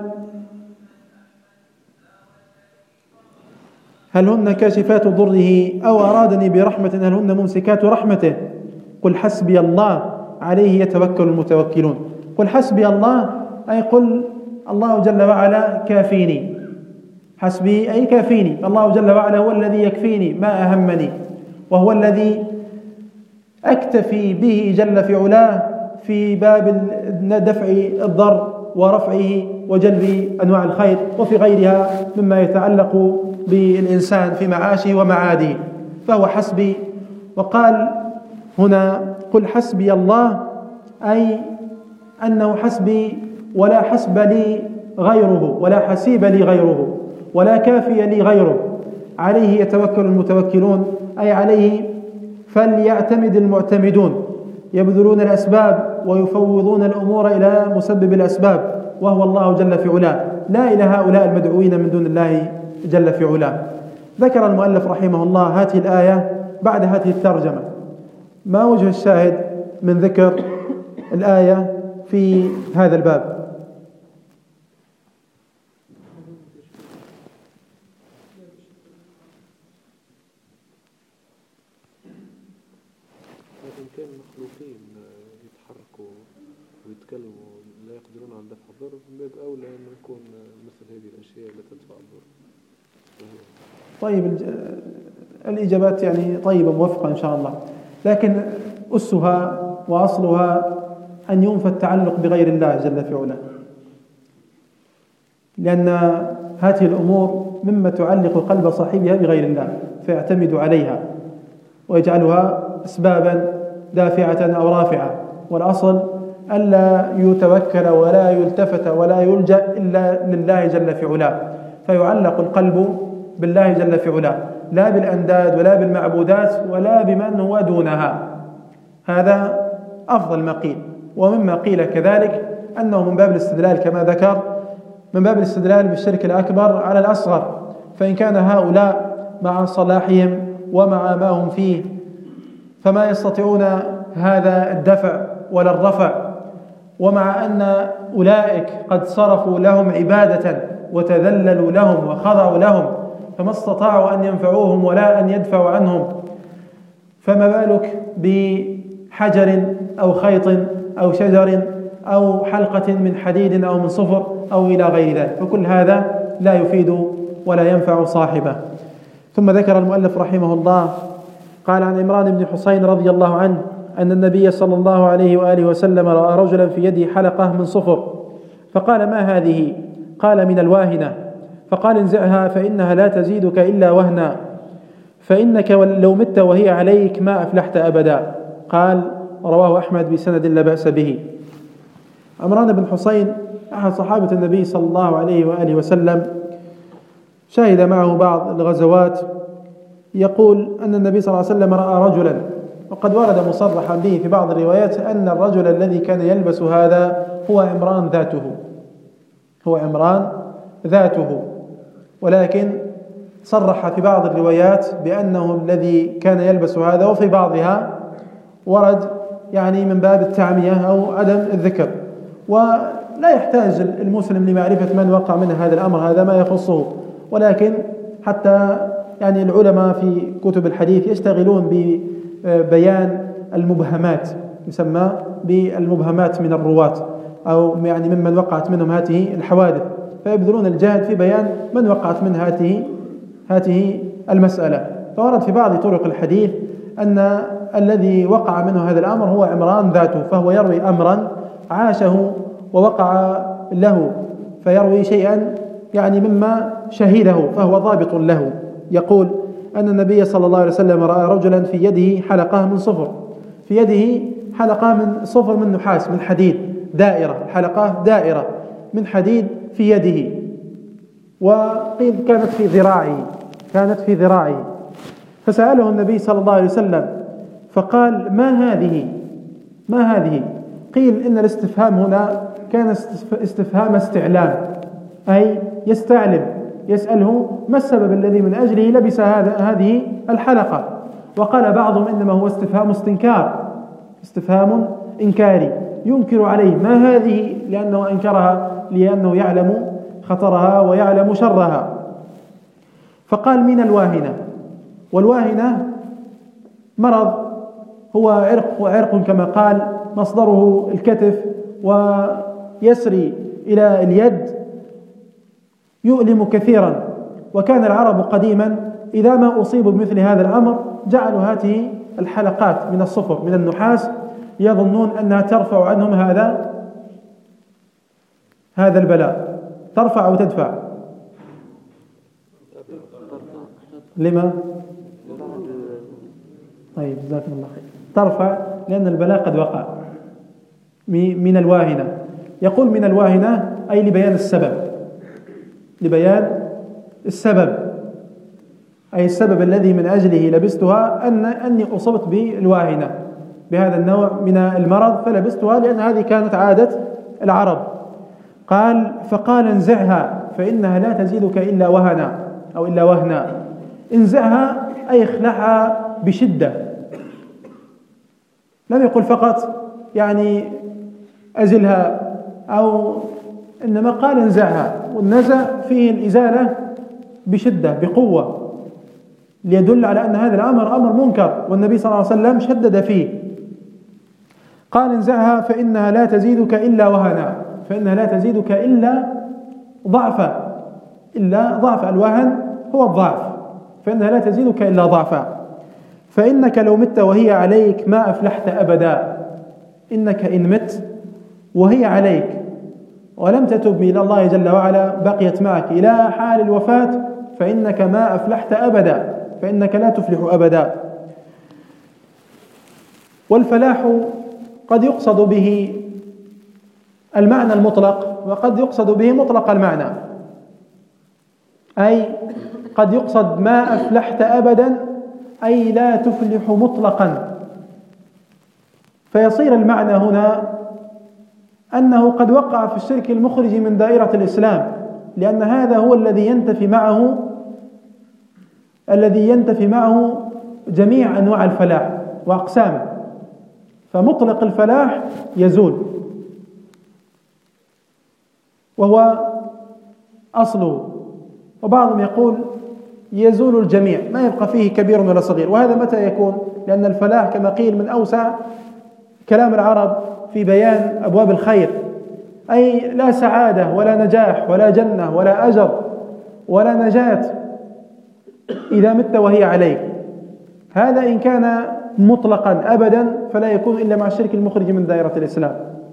هل هن كاشفات ضره أو أرادني برحمة هل هن ممسكات رحمته؟ قل حسبي الله عليه يتوكل المتوكلون. قل حسبي الله أي قل الله جل وعلا كافيني، حسبي أي كافيني، الله جل وعلا هو الذي يكفيني ما أهمني، وهو الذي أكتفي به جل في علاه في باب دفع الضر ورفعه وجلب أنواع الخير وفي غيرها مما يتعلق بالإنسان في معاشه ومعاده، فهو حسبي. وقال هنا: قل حسبي الله أي أنه حسبي ولا حسب لي غيره ولا حسيب لي غيره ولا كافي لي غيره، عليه يتوكل المتوكلون أي عليه فليعتمد المعتمدون، يبذلون الأسباب ويفوضون الأمور إلى مسبب الأسباب وهو الله جل في علاه، لا إلى هؤلاء المدعوين من دون الله جل في علاه. ذكر المؤلف رحمه الله هذه الآية بعد هذه الترجمة. ما وجه الشاهد من ذكر الآية في هذا الباب؟ كان مخلوقين يتحركوا ويتكلموا لا يقدرون على دفع الضر، من باب أولى أن يكون مثل هذه الأشياء لا تدفع الضر. طيب، الإجابات يعني طيبة موفقة إن شاء الله، لكن أسها وأصلها أن ينفى التعلق بغير الله جل في علاه، لأن هذه الأمور مما تعلق قلب صاحبها بغير الله فيعتمد عليها ويجعلها أسبابا دافعة أو رافعة، والأصل ألا يتوكل ولا يلتفت ولا يلجأ إلا لله جل في علاه، فيعلق القلب بالله جل في علاه لا بالأنداد ولا بالمعبودات ولا بمن هو دونها. هذا أفضل ما قيل. ومما قيل كذلك أنه من باب الاستدلال كما ذكر، من باب الاستدلال بالشرك الأكبر على الأصغر، فإن كان هؤلاء مع صلاحهم ومع ما هم فيه فما يستطيعون هذا الدفع ولا الرفع، ومع أن أولئك قد صرفوا لهم عبادة وتذللوا لهم وخضعوا لهم فما استطاعوا أن ينفعوهم ولا أن يدفعوا عنهم، فما بالك بحجر أو خيط أو شجر أو حلقة من حديد أو من صفر أو إلى غير ذلك، فكل هذا لا يفيد ولا ينفع صاحبه. ثم ذكر المؤلف رحمه الله قال عن عمران بن حسين رضي الله عنه أن النبي صلى الله عليه وآله وسلم رأى رجلا في يده حلقة من صفر فقال: ما هذه؟ قال: من الواهنة. فقال: انزعها فإنها لا تزيدك إلا وهنا، فإنك لو مت وهي عليك ما أفلحت أبدا. قال: رواه أحمد بسند لا بأس به. عمران بن حسين أحد صحابة النبي صلى الله عليه وآله وسلم، شهد معه بعض الغزوات، يقول أن النبي صلى الله عليه وسلم رأى رجلا، وقد ورد مصرحا به في بعض الروايات أن الرجل الذي كان يلبس هذا هو عمران ذاته، ولكن صرح في بعض الروايات بأنه الذي كان يلبس هذا، وفي بعضها ورد يعني من باب التعمية أو عدم الذكر. ولا يحتاج المسلم لمعرفة من وقع منه هذا الأمر، هذا ما يخصه، ولكن حتى يعني العلماء في كتب الحديث يشتغلون ببيان المبهمات، يسمى بالمبهمات من الرواة أو يعني ممن وقعت منهم هذه الحوادث، فيبذلون الجهد في بيان من وقعت من هذه المسألة. فورد في بعض طرق الحديث أن الذي وقع منه هذا الأمر هو عمران ذاته، فهو يروي أمرا عاشه ووقع له، فيروي شيئا يعني مما شهده، فهو ضابط له. يقول أن النبي صلى الله عليه وسلم رأى رجلا في يده حلقة من صفر، في يده حلقة من صفر من نحاس من حديد، دائرة، حلقة دائرة من حديد في يده، وقيل كانت في ذراعه. فسأله النبي صلى الله عليه وسلم فقال: ما هذه؟ قيل إن الاستفهام هنا كان استفهام استعلام، أي يستعلم، يسأله ما السبب الذي من أجله لبس هذه الحلقة. وقال بعضهم إنما هو استفهام استنكار، استفهام إنكاري، ينكر عليه ما هذه، لأنه أنكرها لأنه يعلم خطرها ويعلم شرها. فقال: من الواهنة. والواهنة مرض، هو عرق كما قال، مصدره الكتف ويسري إلى اليد، يؤلم كثيرا. وكان العرب قديما إذا ما أصيبوا بمثل هذا الأمر جعلوا هذه الحلقات من الصفر من النحاس، يظنون أنها ترفع عنهم هذا البلاء. ترفع أو تدفع؟ لما؟ طيب جزاكم الله خير. ترفع لأن البلاء قد وقع. من الواهنة، يقول من الواهنة أي لبيان السبب، أي السبب الذي من أجله لبستها أني أصبت بالواهنة، بهذا النوع من المرض، فلبستها لأن هذه كانت عادة العرب. قال: فقال: انزعها فإنها لا تزيدك إلا وهنا أو إلا وهنا. انزعها أي اخلعها بشدة، لم يقل فقط يعني أزلها، أو إنما قال انزعها، والنزع فيه الإزالة بشدة بقوة، ليدل على أن هذا الأمر أمر منكر، والنبي صلى الله عليه وسلم شدد فيه. قال: انزعها فإنها لا تزيدك إلا وهنا، فإنها لا تزيدك إلا ضعفا، الوهن هو الضعف، فإنها لا تزيدك إلا ضعفا. فإنك لو مت وهي عليك ما أفلحت أبدا. إنك إن مت وهي عليك ولم تتب إلى الله جل وعلا، بقيت معك إلى حال الوفاة، فإنك ما أفلحت أبدا، فإنك لا تفلح أبدا. والفلاح قد يقصد به المعنى المطلق، وقد يقصد به مطلق المعنى، أي قد يقصد ما أفلحت أبدا أي لا تفلح مطلقا، فيصير المعنى هنا أنه قد وقع في الشرك المخرج من دائرة الإسلام، لأن هذا هو الذي ينتفي معه جميع أنواع الفلاح وأقسامه، فمطلق الفلاح يزول وهو أصله. وبعضهم يقول يزول الجميع، ما يبقى فيه كبير ولا صغير. وهذا متى يكون؟ لأن الفلاح كما قيل من أوسع كلام العرب في بيان أبواب الخير، أي لا سعادة ولا نجاح ولا جنة ولا أجر ولا نجاة إذا مت وهي عليك. هذا إن كان مطلقا أبدا فلا يكون إلا مع الشرك المخرج من دائرة الإسلام،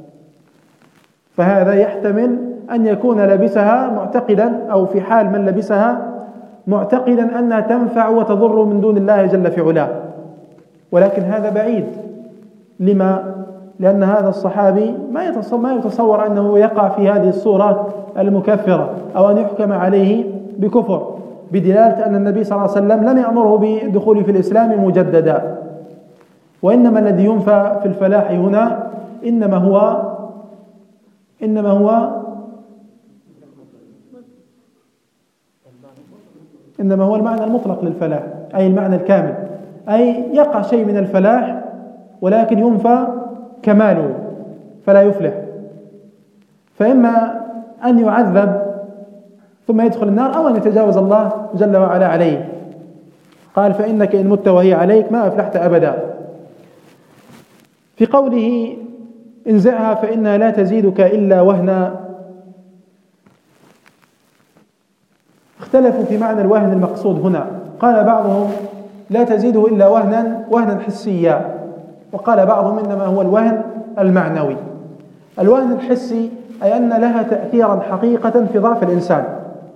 فهذا يحتمل أن يكون لبسها معتقدا، أو في حال من لبسها معتقدا أنها تنفع وتضر من دون الله جل في علاه، ولكن هذا بعيد. لما؟ لأن هذا الصحابي ما يتصور أنه يقع في هذه الصورة المكفرة أو أن يحكم عليه بكفر، بدلالة أن النبي صلى الله عليه وسلم لم يأمره بدخول في الإسلام مجددا. وإنما الذي ينفى في الفلاح هنا إنما هو المعنى المطلق للفلاح، أي المعنى الكامل، أي يقع شيء من الفلاح ولكن ينفى كماله فلا يفلح، فإما أن يعذب ثم يدخل النار أو أن يتجاوز الله جل وعلا عليه. قال فإنك إن مت وهي عليك ما أفلحت أبدا. في قوله انزعها فإنها لا تزيدك إلا وهنا، اختلفوا في معنى الوهن المقصود هنا. قال بعضهم لا تزيده إلا وهنا حسيا، وقال بعضهم إنما هو الوهن المعنوي. الوهن الحسي أي أن لها تأثيرا حقيقة في ضعف الإنسان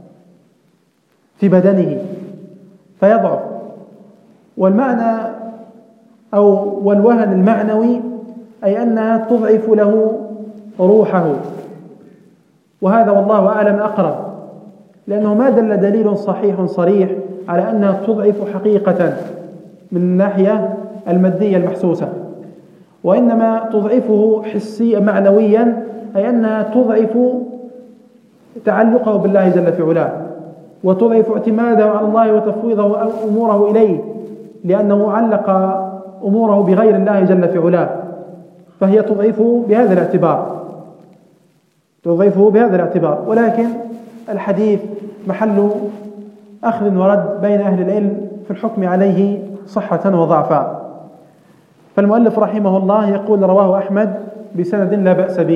في بدنه فيضعف، والمعنى والوهن المعنوي أي أنها تضعف له روحه، وهذا والله أعلم أقرب، لأنه ما دل دليل صحيح صريح على أنها تضعف حقيقة من الناحية المادية المحسوسة، وإنما تضعفه حسيا معنويا، أي أنها تضعف تعلقه بالله جل في علاه، وتضعف اعتماده على الله وتفويضه أموره إليه، لأنه علق أموره بغير الله جل في علاه، فهي تضعفه بهذا الاعتبار. ولكن الحديث محل أخذ ورد بين أهل العلم في الحكم عليه صحة وضعفا. فالمؤلف رحمه الله يقول رواه أحمد بسند لا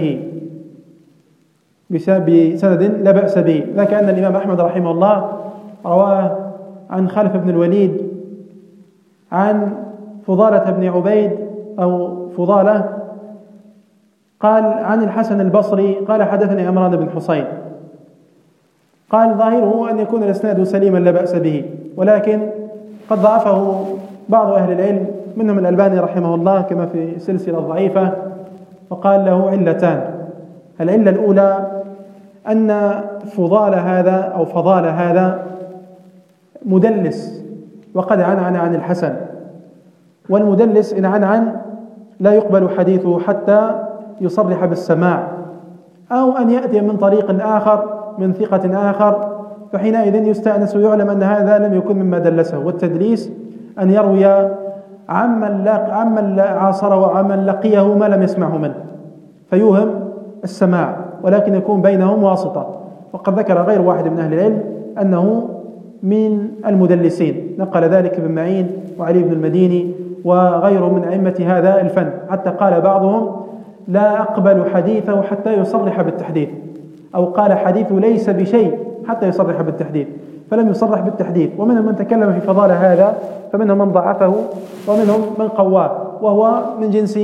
بأس به، ذاك أن الإمام أحمد رحمه الله رواه عن خالف بن الوليد عن فضالة بن عبيد أو فضالة قال عن الحسن البصري قال حدثني عمران بن حسين، قال ظاهره أن يكون الإسناد سليما لا بأس به، ولكن قد ضعفه بعض أهل العلم منهم الألباني رحمه الله كما في سلسلة ضعيفة، وقال له علتان. العلة الأولى أن فضال هذا مدلس وقد عنعن عن الحسن، والمدلس إن عنعن لا يقبل حديثه حتى يصرح بالسماع أو أن يأتي من طريق آخر من ثقة آخر، فحينئذ يستأنس ويعلم أن هذا لم يكن مما دلسه. والتدليس أن يروي عمن عاصره وعمن لقيه ما لم يسمعه منه فيوهم السماع، ولكن يكون بينهم واسطة. وقد ذكر غير واحد من أهل العلم أنه من المدلسين، نقل ذلك ابن معين وعلي بن المديني وغيره من أئمة هذا الفن، حتى قال بعضهم لا أقبل حديثه حتى يصرح بالتحديث، أو قال حديثه ليس بشيء حتى يصرح بالتحديث، فلم يصرح بالتحديث. ومنهم من تكلم في فضاله هذا، فمنهم من ضعفه ومنهم من قواه، وهو من جنس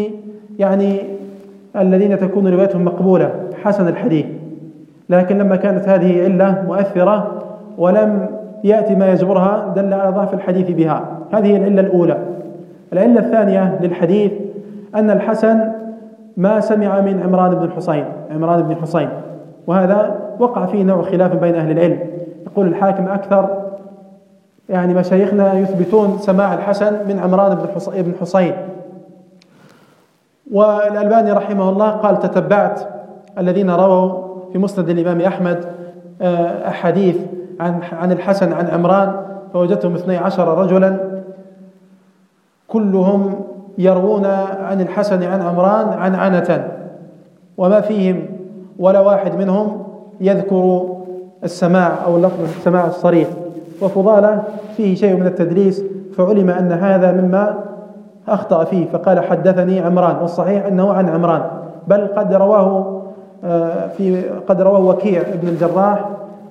الذين تكون روايتهم مقبولة حسن الحديث. لكن لما كانت هذه علة مؤثرة ولم يأتي ما يجبرها دل على ضعف الحديث بها. هذه العلة الأولى. العلة الثانية للحديث أن الحسن ما سمع من عمران بن حسين، وهذا وقع فيه نوع خلاف بين أهل العلم. يقول الحاكم أكثر مشايخنا يثبتون سماع الحسن من عمران بن حسين، والألباني رحمه الله قال تتبعت الذين رووا في مسند الإمام أحمد أحاديث عن الحسن عن عمران، فوجدتهم 12 رجلا كلهم يروون عن الحسن عن عمران عنعنة، وما فيهم ولا واحد منهم يذكر السماع أو لفظ السماع الصريح. وفضالة فيه شيء من التدليس، فعلم أن هذا مما أخطأ فيه فقال حدثني عمران، والصحيح أنه عن عمران، بل قد رواه وكيع بن الجراح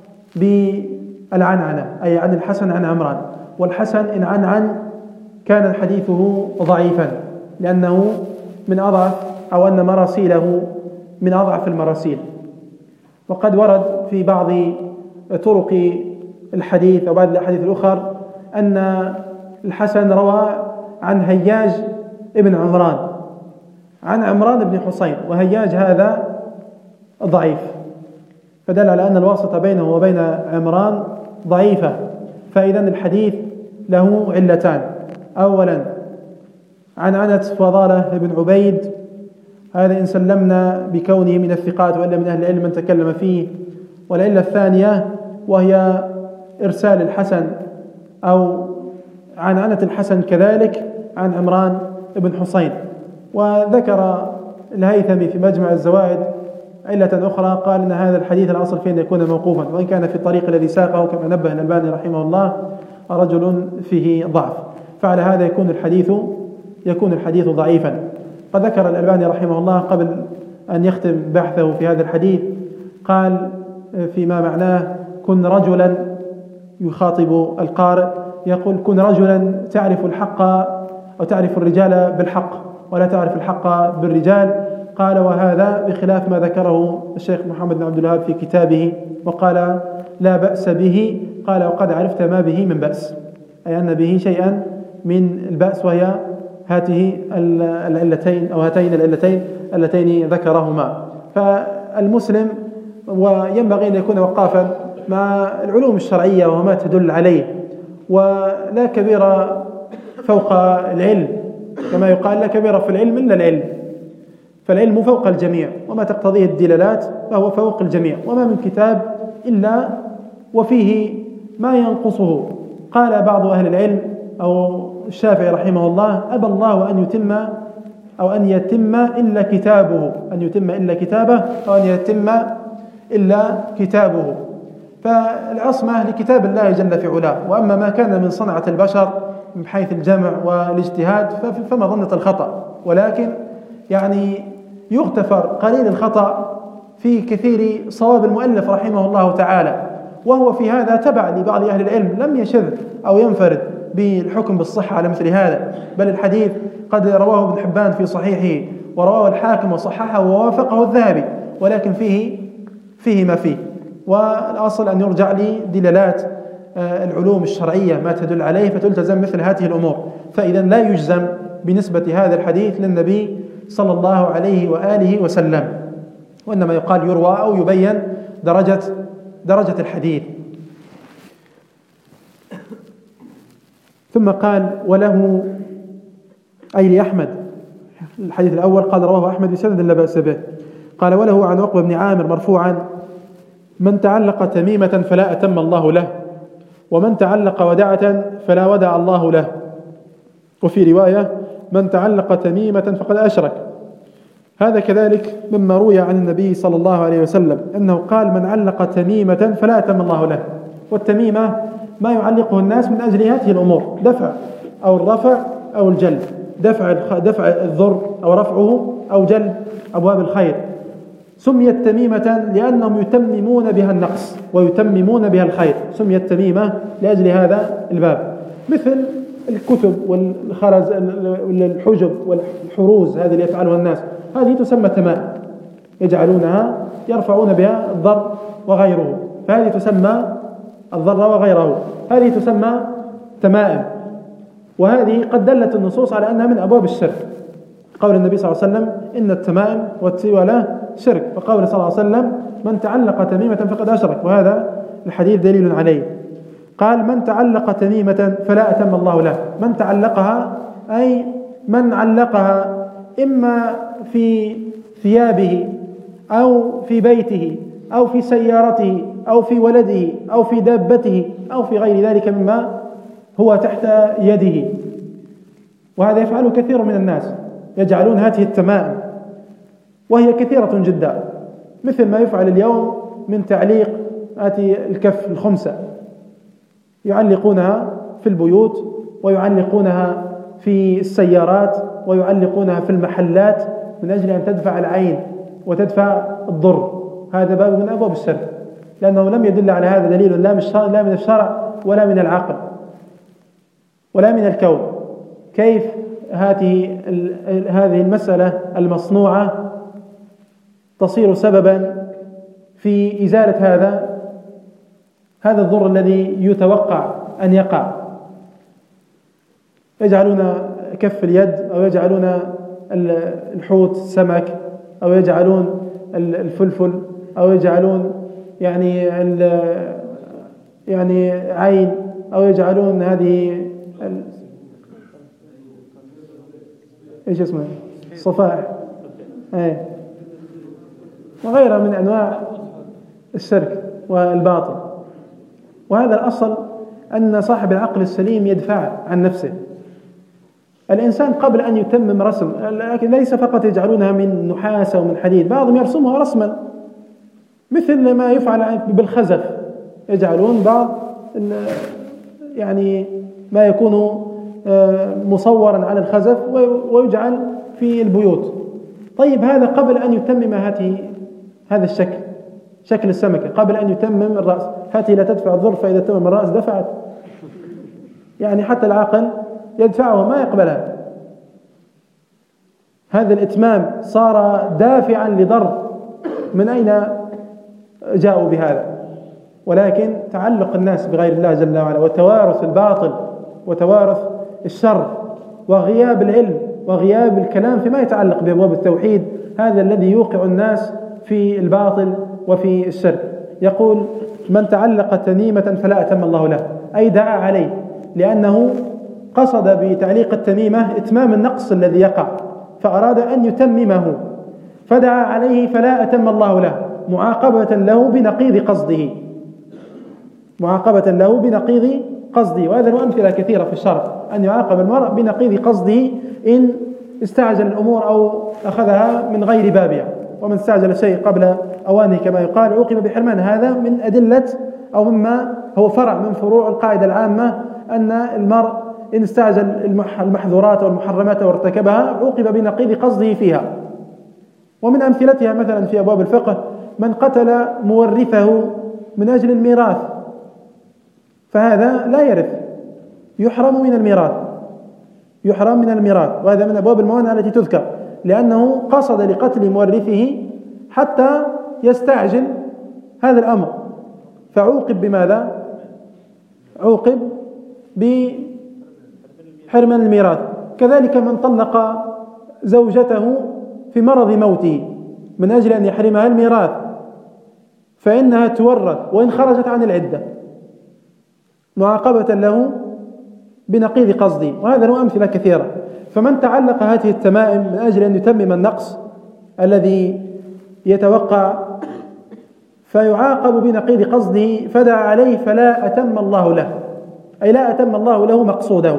بالعنعنة، أي عن الحسن عن عمران. والحسن إن عن كان حديثه ضعيفا، لأنه من أضعف، أو أن مراسيله من أضعف المراسيل. وقد ورد في بعض طرق الحديث أو بعض الأحاديث الأخرى أن الحسن روى عن هياج ابن عمران عن عمران بن حسين، وهياج هذا ضعيف، فدل على أن الواسطة بينه وبين عمران ضعيفة. فإذا الحديث له علتان: أولا عنعنة فضالة بن عبيد، هذا إن سلمنا بكونه من الثقات وإلا من أهل العلم من تكلم فيه. والعلة الثانية وهي إرسال الحسن أو عنعنة الحسن كذلك عن عمران بن حسين. وذكر الهيثمي في مجمع الزوائد علة أخرى، قال إن هذا الحديث الأصل فيه أن يكون موقوفا، وإن كان في الطريق الذي ساقه كما نبه الألباني رحمه الله رجل فيه ضعف، فعلى هذا يكون الحديث ضعيفا. قد ذكر الألباني رحمه الله قبل أن يختم بحثه في هذا الحديث، قال فيما معناه: كن رجلا، يخاطب القارئ يقول: كن رجلا تعرف الحق أو تعرف الرجال بالحق ولا تعرف الحق بالرجال. قال: وهذا بخلاف ما ذكره الشيخ محمد بن عبد الوهاب في كتابه، وقال: لا بأس به. قال: وقد عرفت ما به من بأس، أي أن به شيئا من البأس، وهي هاته العلتين أو هاتين العلتين اللتين ذكرهما. فالمسلم وينبغي أن يكون وقافا مع العلوم الشرعية وما تدل عليه، ولا كبير فوق العلم، كما يقال: لا كبير في العلم إلا العلم، فالعلم فوق الجميع، وما تقتضيه الدلالات فهو فوق الجميع، وما من كتاب إلا وفيه ما ينقصه. قال بعض أهل العلم أو الشافعي رحمه الله: أبى الله أن يتم إلا كتابه، أن يتم إلا كتابه، أو أن يتم إلا كتابه. فالعصمة لكتاب الله جل في علاه، وأما ما كان من صنعة البشر من حيث الجمع والاجتهاد فما ظنة الخطأ، ولكن يعني يغتفر قليل الخطأ في كثير صواب المؤلف رحمه الله تعالى، وهو في هذا تبع لبعض أهل العلم، لم يشذ أو ينفرد بالحكم بالصحة على مثل هذا، بل الحديث قد رواه ابن حبان في صحيحه، ورواه الحاكم وصححه ووافقه الذهبي، ولكن فيه ما فيه. والأصل أن يرجع لدلالات العلوم الشرعية ما تدل عليه فتلتزم مثل هذه الأمور. فإذا لا يجزم بنسبة هذا الحديث للنبي صلى الله عليه وآله وسلم، وإنما يقال يروى أو يبين درجة الحديث. ثم قال: وله، أي لأحمد، الحديث الأول قال رواه أحمد بسند لا بأس به. قال: وله عن عقبة بن عامر مرفوعا: من تعلق تميمة فلا أتم الله له، ومن تعلق ودعة فلا ودع الله له. وفي رواية: من تعلق تميمة فقد أشرك. هذا كذلك مما روي عن النبي صلى الله عليه وسلم أنه قال: من علق تميمة فلا أتم الله له. والتميمة ما يعلقه الناس من أجل هذه الأمور: دفع أو الرفع أو الجلب، دفع الضر أو رفعه، أو جلب أبواب الخير. سميت تميمة لأنهم يتممون بها النقص ويتممون بها الخير، سميت تميمة لأجل هذا الباب، مثل الكتب والخرز والحجب والحروز هذه اللي يفعلها الناس، هذه تسمى تمائم، يرفعون بها الضر وغيره، فهذه تسمى الضر وغيره، هذه تسمى تمائم. وهذه قد دلت النصوص على أنها من أبواب الشرك، قول النبي صلى الله عليه وسلم: إن التمائم والتوالة شرك، وقول صلى الله عليه وسلم: من تعلق تميمة فقد أشرك، وهذا الحديث دليل عليه. قال: من تعلق تميمة فلا أتم الله له. من تعلقها أي من علقها إما في ثيابه أو في بيته أو في سيارته أو في ولده أو في دابته أو في غير ذلك مما هو تحت يده. وهذا يفعله كثير من الناس، يجعلون هذه التمائم، وهي كثيرة جدا، مثل ما يفعل اليوم من تعليق الكف الخمسة، يعلقونها في البيوت ويعلقونها في السيارات ويعلقونها في المحلات من أجل أن تدفع العين وتدفع الضر. هذا باب من أبواب الشرك، لأنه لم يدل على هذا دليل لا من الشرع ولا من العقل ولا من الكون. كيف هذه المسألة المصنوعة تصير سببا في إزالة هذا الضر الذي يتوقع أن يقع؟ يجعلون كف اليد، أو يجعلون الحوت سمك، أو يجعلون الفلفل، أو يجعلون يعني عين، أو يجعلون هذه ايش اسمها الصفائح وغيرها من أنواع الشرك والباطل. وهذا الأصل أن صاحب العقل السليم يدفع عن نفسه. الإنسان قبل أن يتمم رسم، لكن ليس فقط يجعلونها من نحاس أو من حديد، بعضهم يرسمها رسما مثل ما يفعل بالخزف، يجعلون بعض ما يكون مصورا على الخزف ويجعل في البيوت. طيب هذا قبل أن يتمم هذا الشكل، شكل السمكة، قبل أن يتمم الرأس. هذه لا تدفع الضر، فإذا تمم الرأس دفعت. حتى العقل يدفعه، ما يقبلها. هذا الإتمام صار دافعا لضر. من أين جاءوا بهذا؟ ولكن تعلق الناس بغير الله جل وعلا، وتوارث الباطل وتوارث الشر وغياب العلم وغياب الكلام فيما يتعلق بأبواب التوحيد، هذا الذي يوقع الناس في الباطل وفي الشرك. يقول: من تعلق تميمة فلا أتم الله له، أي دعا عليه، لأنه قصد بتعليق التميمة إتمام النقص الذي يقع، فأراد أن يتممه، فدعا عليه فلا أتم الله له، معاقبة له بنقيض قصده. وهذا له أمثلة كثيرة في الشرع، أن يعاقب المرء بنقيض قصده إن استعجل الأمور أو أخذها من غير بابها. ومن استعجل الشيء قبل أوانه كما يقال عوقب بحرمان. هذا من أدلة أو مما هو فرع من فروع القاعدة العامة، أن المرء إن استعجل المحظورات والمحرمات وارتكبها عوقب بنقيض قصده فيها. ومن أمثلتها مثلا في أبواب الفقه: من قتل مورثه من أجل الميراث، فهذا لا يرث، يحرم من الميراث. وهذا من أبواب الموانع التي تذكر، لأنه قصد لقتل مورثه حتى يستعجل هذا الأمر، فعوقب بماذا؟ عوقب بحرمان الميراث. كذلك من طلق زوجته في مرض موته من أجل أن يحرمها الميراث، فإنها تورث وإن خرجت عن العدة، معاقبة له بنقيض قصده. وهذا له أمثلة كثيرة. فمن تعلق هذه التمائم من أجل أن يتمم النقص الذي يتوقع فيعاقب بنقيض قصده، فدعا عليه فلا أتم الله له، أي لا أتم الله له مقصوده.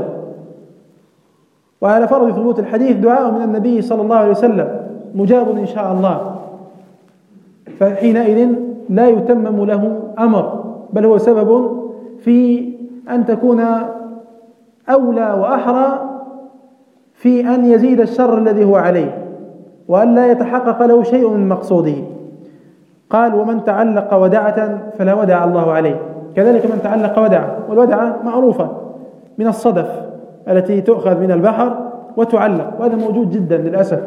وعلى فرض ثبوت الحديث دعاء من النبي صلى الله عليه وسلم مجاب إن شاء الله، فحينئذ لا يتمم له أمر، بل هو سبب في أن تكون أولى وأحرى في أن يزيد الشر الذي هو عليه، وأن لا يتحقق له شيء من مقصوده. قال: ومن تعلق ودعة فلا ودع الله عليه. كذلك من تعلق ودعة، والودعة معروفة من الصدف التي تؤخذ من البحر وتعلق، وهذا موجود جدا للأسف.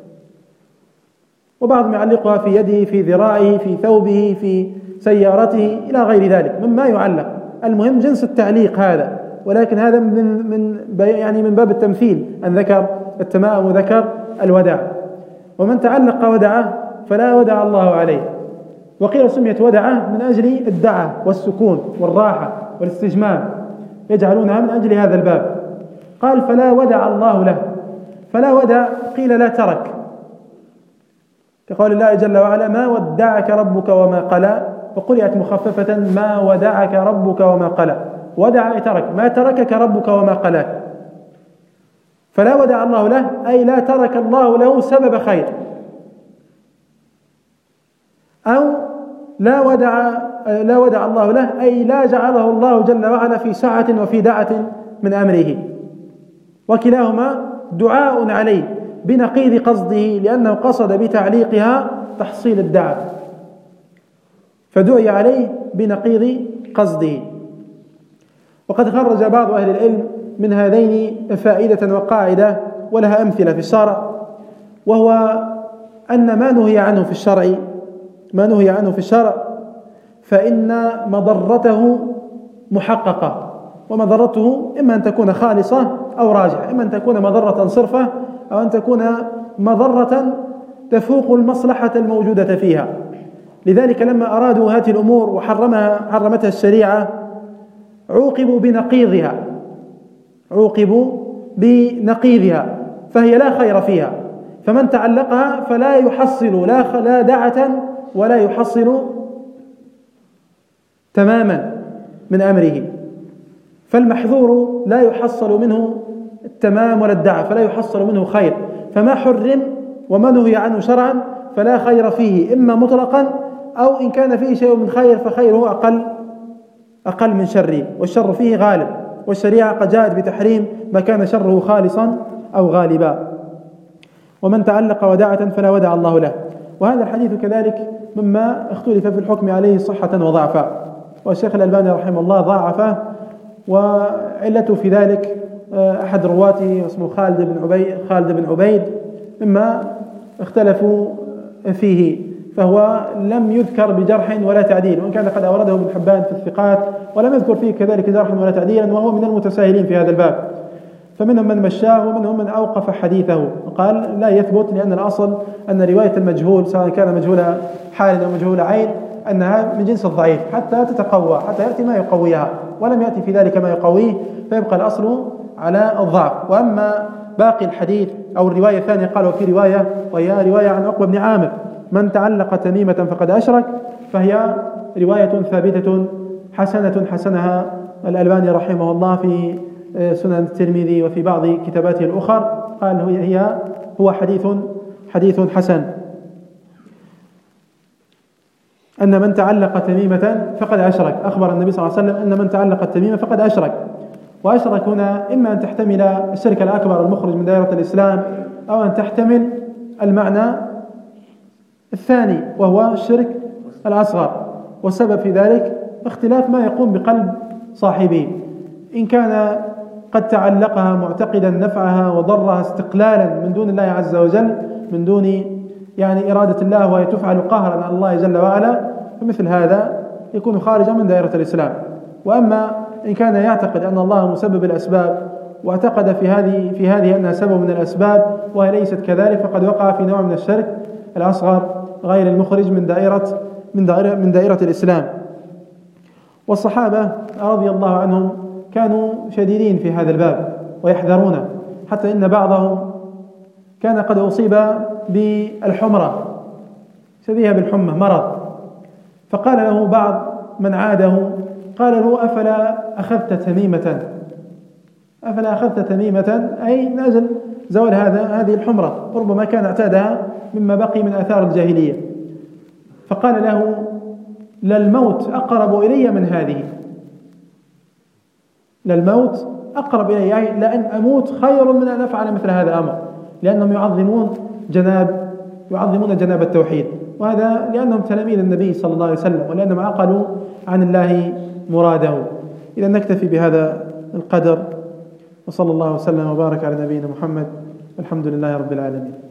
وبعضهم يعلقها في يده، في ذراعه، في ثوبه، في سيارته، إلى غير ذلك مما يعلق. المهم جنس التعليق هذا، ولكن هذا من باب التمثيل، أن ذكر التمائم وذكر الودع. ومن تعلق ودعة فلا ودع الله عليه. وقيل سميت ودعة من أجل الدعة والسكون والراحة والاستجمام، يجعلونها من أجل هذا الباب. قال: فلا ودع الله له. فلا ودع قيل لا ترك، كقول الله جل وعلا: ما ودعك ربك وما قلى، وقرئت مخففة: ما ودعك ربك وما قلى. ودع أي ترك، ما تركك ربك وما قلاك. فلا ودع الله له أي لا ترك الله له سبب خير، أو لا ودع الله له أي لا جعله الله جل وعلا في سعة وفي دعة من أمره، وكلاهما دعاء عليه بنقيض قصده، لأنه قصد بتعليقها تحصيل الدعوة، فدعي عليه بنقيض قصده. وقد خرج بعض أهل العلم من هذين فائدة وقاعدة ولها أمثلة في الشرع، وهو أن ما نهي عنه في الشرع فإن مضرته محققة، ومضرته إما أن تكون خالصة أو راجعة، إما أن تكون مضرة صرفة أو أن تكون مضرة تفوق المصلحة الموجودة فيها. لذلك لما أرادوا هذه الأمور وحرمتها الشريعة عوقبوا بنقيضها، فهي لا خير فيها، فمن تعلقها فلا يحصل لا دعة ولا يحصل تماما من أمره، فالمحظور لا يحصل منه التمام ولا الدعة، فلا يحصل منه خير، فما حرم وما نهي عنه شرعا فلا خير فيه إما مطلقا، أو إن كان فيه شيء من خير فخيره أقل من شره، والشر فيه غالب، والشريعة قد جاءت بتحريم ما كان شره خالصا أو غالبا. ومن تعلق ودعة فلا ودع الله له. وهذا الحديث كذلك مما اختلف في الحكم عليه صحة وضعفا، والشيخ الألباني رحمه الله ضاعفه، وعلته في ذلك أحد رواته اسمه خالد بن عبيد مما اختلفوا فيه، فهو لم يذكر بجرح ولا تعديل، وإن كان قد أورده ابن حبان في الثقات ولم يذكر فيه كذلك جرحا ولا تعديلا، وهو من المتساهلين في هذا الباب، فمنهم من مشاه ومنهم من أوقف حديثه وقال لا يثبت، لأن الأصل أن رواية المجهول سواء كان مجهول حال أو مجهول عين أنها من جنس الضعيف حتى تتقوى، حتى يأتي ما يقويها، ولم يأتي في ذلك ما يقويه، فيبقى الأصل على الضعف. وأما باقي الحديث أو الرواية الثانية قال وفي رواية، وهي رواية عن عقبة بن عامر من تعلق تميمة فقد أشرك، فهي رواية ثابتة حسنها الألباني رحمه الله في سنن الترمذي وفي بعض كتاباته الأخرى، قال هو حديث حسن، أن من تعلق تميمة فقد أشرك. أخبر النبي صلى الله عليه وسلم أن من تعلق التميمة فقد أشرك. وأشرك هنا إما أن تحتمل الشرك الأكبر المخرج من دائرة الإسلام، أو أن تحتمل المعنى الثاني وهو الشرك الأصغر، والسبب في ذلك اختلاف ما يقوم بقلب صاحبه، إن كان قد تعلقها معتقدا نفعها وضرها استقلالا من دون الله عز وجل، من دون إرادة الله وهي تفعل قهرا على الله جل وعلا، فمثل هذا يكون خارجا من دائرة الإسلام. وأما إن كان يعتقد أن الله مسبب الأسباب واعتقد في هذه أنها سبب من الأسباب وهي ليست كذلك، فقد وقع في نوع من الشرك الأصغر غير المخرج من دائرة الإسلام. والصحابة رضي الله عنهم كانوا شديدين في هذا الباب ويحذرونه، حتى إن بعضهم كان قد أصيب بالحمرة، شبيهة بالحمى مرض، فقال له بعض من عاده قال له أفلا أخذت تميمة أي نازل زوال هذه الحمرة، ربما كان اعتادها مما بقي من آثار الجاهلية، فقال له للموت أقرب إلي من هذه، للموت أقرب إلي، يعني لأن أموت خير من أن أفعل مثل هذا الأمر، لأنهم يعظمون جناب التوحيد، وهذا لأنهم تلاميذ النبي صلى الله عليه وسلم، ولأنهم عقلوا عن الله مراده. إذا نكتفي بهذا القدر، وصلى الله وسلم وبارك على نبينا محمد، الحمد لله رب العالمين.